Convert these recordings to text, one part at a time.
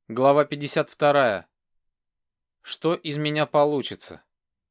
Глава 52. Что из меня получится?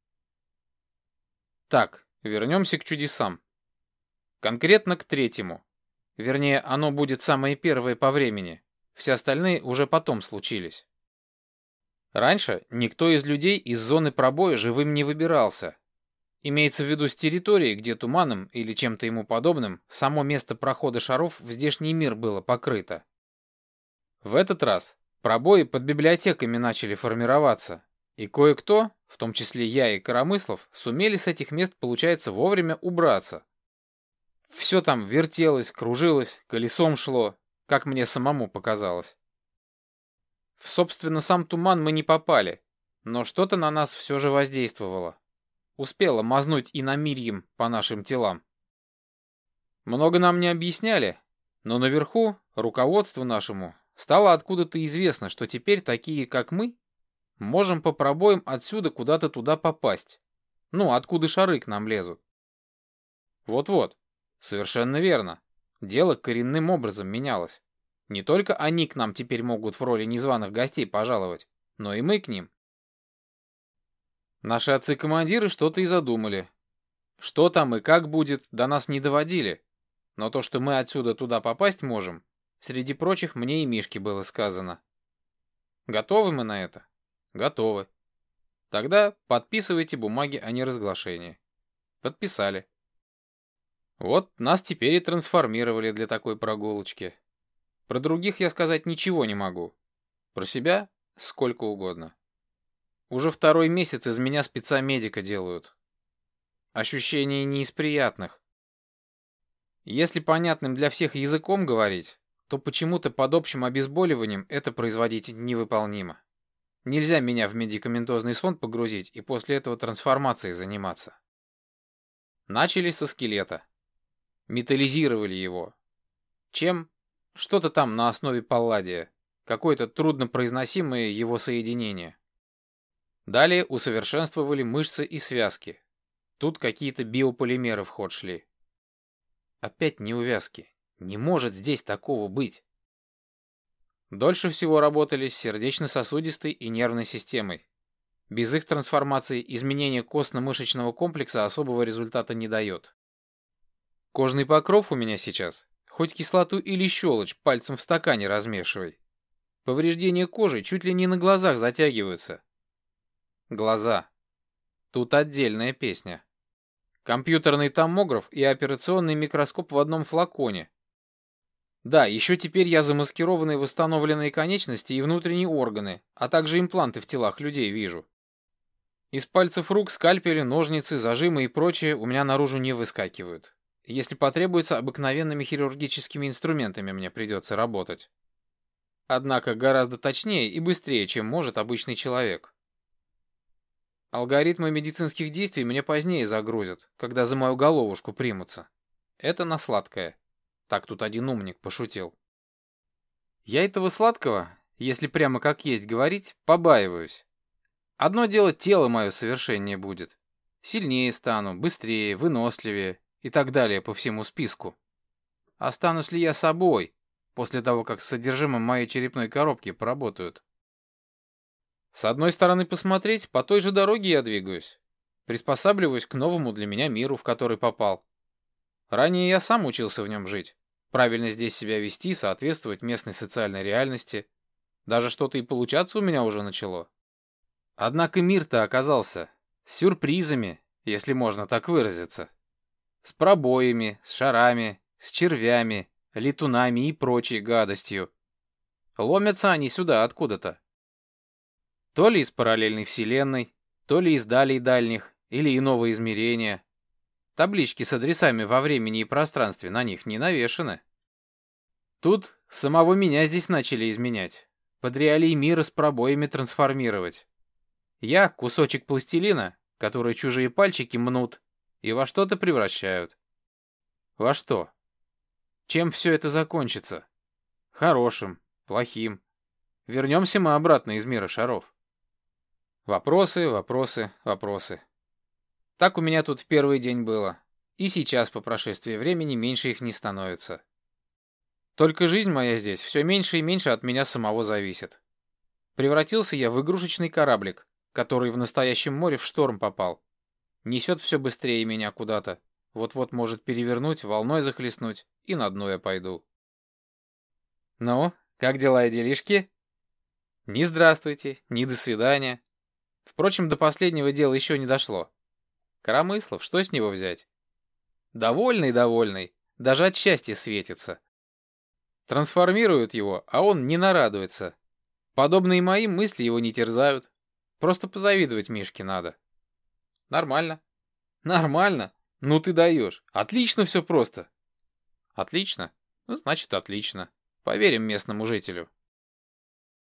Так, вернемся к чудесам. Конкретно к третьему. Вернее, оно будет самое первое по времени. Все остальные уже потом случились. Раньше никто из людей из зоны пробоя живым не выбирался. Имеется в виду с территории, где туманом или чем-то ему подобным само место прохода шаров в здешний мир было покрыто. В этот раз пробои под библиотеками начали формироваться, и кое-кто, в том числе я и Коромыслов, сумели с этих мест, получается, вовремя убраться. Все там вертелось, кружилось, колесом шло, как мне самому показалось. В, собственно, сам туман мы не попали, но что-то на нас все же воздействовало. Успело мазнуть иномирьем по нашим телам. Много нам не объясняли, но наверху, руководству нашему, стало откуда-то известно, что теперь такие, как мы, можем по пробоям отсюда куда-то туда попасть. Ну, откуда шары к нам лезут. Вот-вот, совершенно верно. Дело коренным образом менялось. Не только они к нам теперь могут в роли незваных гостей пожаловать, но и мы к ним. Наши отцы-командиры что-то и задумали. Что там и как будет, до нас не доводили. Но то, что мы отсюда туда попасть можем, среди прочих мне и Мишке было сказано. Готовы мы на это? Готовы. Тогда подписывайте бумаги о неразглашении. Подписали. Вот нас теперь и трансформировали для такой прогулочки. Про других я сказать ничего не могу. Про себя сколько угодно. Уже второй месяц из меня спеца-медика делают. Ощущения не из приятных. Если понятным для всех языком говорить, то почему-то под общим обезболиванием это производить невыполнимо. Нельзя меня в медикаментозный сон погрузить и после этого трансформацией заниматься. Начали со скелета. Металлизировали его. Чем? Что-то там на основе палладия. Какое-то труднопроизносимое его соединение. Далее усовершенствовали мышцы и связки. Тут какие-то биополимеры в ход шли. Опять неувязки. Не может здесь такого быть. Дольше всего работали с сердечно-сосудистой и нервной системой. Без их трансформации изменение костно-мышечного комплекса особого результата не дает. Кожный покров у меня сейчас. Хоть кислоту или щелочь пальцем в стакане размешивай. Повреждения кожи чуть ли не на глазах затягиваются. Глаза. Тут отдельная песня. Компьютерный томограф и операционный микроскоп в одном флаконе. Да, еще теперь я замаскированные восстановленные конечности и внутренние органы, а также импланты в телах людей вижу. Из пальцев рук скальпели, ножницы, зажимы и прочее у меня наружу не выскакивают. Если потребуется, обыкновенными хирургическими инструментами мне придется работать. Однако гораздо точнее и быстрее, чем может обычный человек. Алгоритмы медицинских действий мне позднее загрузят, когда за мою головушку примутся. Это на сладкое. Так тут один умник пошутил. Я этого сладкого, если прямо как есть говорить, побаиваюсь. Одно дело, тело мое совершеннее будет. Сильнее стану, быстрее, выносливее и так далее по всему списку. Останусь ли я собой после того, как с содержимым моей черепной коробки поработают? С одной стороны посмотреть, по той же дороге я двигаюсь. Приспосабливаюсь к новому для меня миру, в который попал. Ранее я сам учился в нем жить. Правильно здесь себя вести, соответствовать местной социальной реальности. Даже что-то и получаться у меня уже начало. Однако мир-то оказался с сюрпризами, если можно так выразиться. С пробоями, с шарами, с червями, летунами и прочей гадостью. Ломятся они сюда откуда-то. То ли из параллельной вселенной, то ли из далей дальних, или иного измерения. Таблички с адресами во времени и пространстве на них не навешаны. Тут самого меня здесь начали изменять. Под реалии мира с пробоями трансформировать. Я кусочек пластилина, который чужие пальчики мнут, и во что-то превращают. Во что? Чем все это закончится? Хорошим, плохим. Вернемся мы обратно из мира шаров. Вопросы, вопросы, вопросы. Так у меня тут в первый день было. И сейчас, по прошествии времени, меньше их не становится. Только жизнь моя здесь все меньше и меньше от меня самого зависит. Превратился я в игрушечный кораблик, который в настоящем море в шторм попал. Несет все быстрее меня куда-то. Вот-вот может перевернуть, волной захлестнуть, и на дно я пойду. Ну, как дела и делишки? Ни здравствуйте, ни до свидания. Впрочем, до последнего дела еще не дошло. Коромыслов, что с него взять? Довольный, довольный, даже от счастья светится. Трансформируют его, а он не нарадуется. Подобные моим мысли его не терзают. Просто позавидовать Мишке надо. Нормально. Нормально? Ну ты даешь. Отлично все просто. Отлично? Ну, значит, отлично. Поверим местному жителю.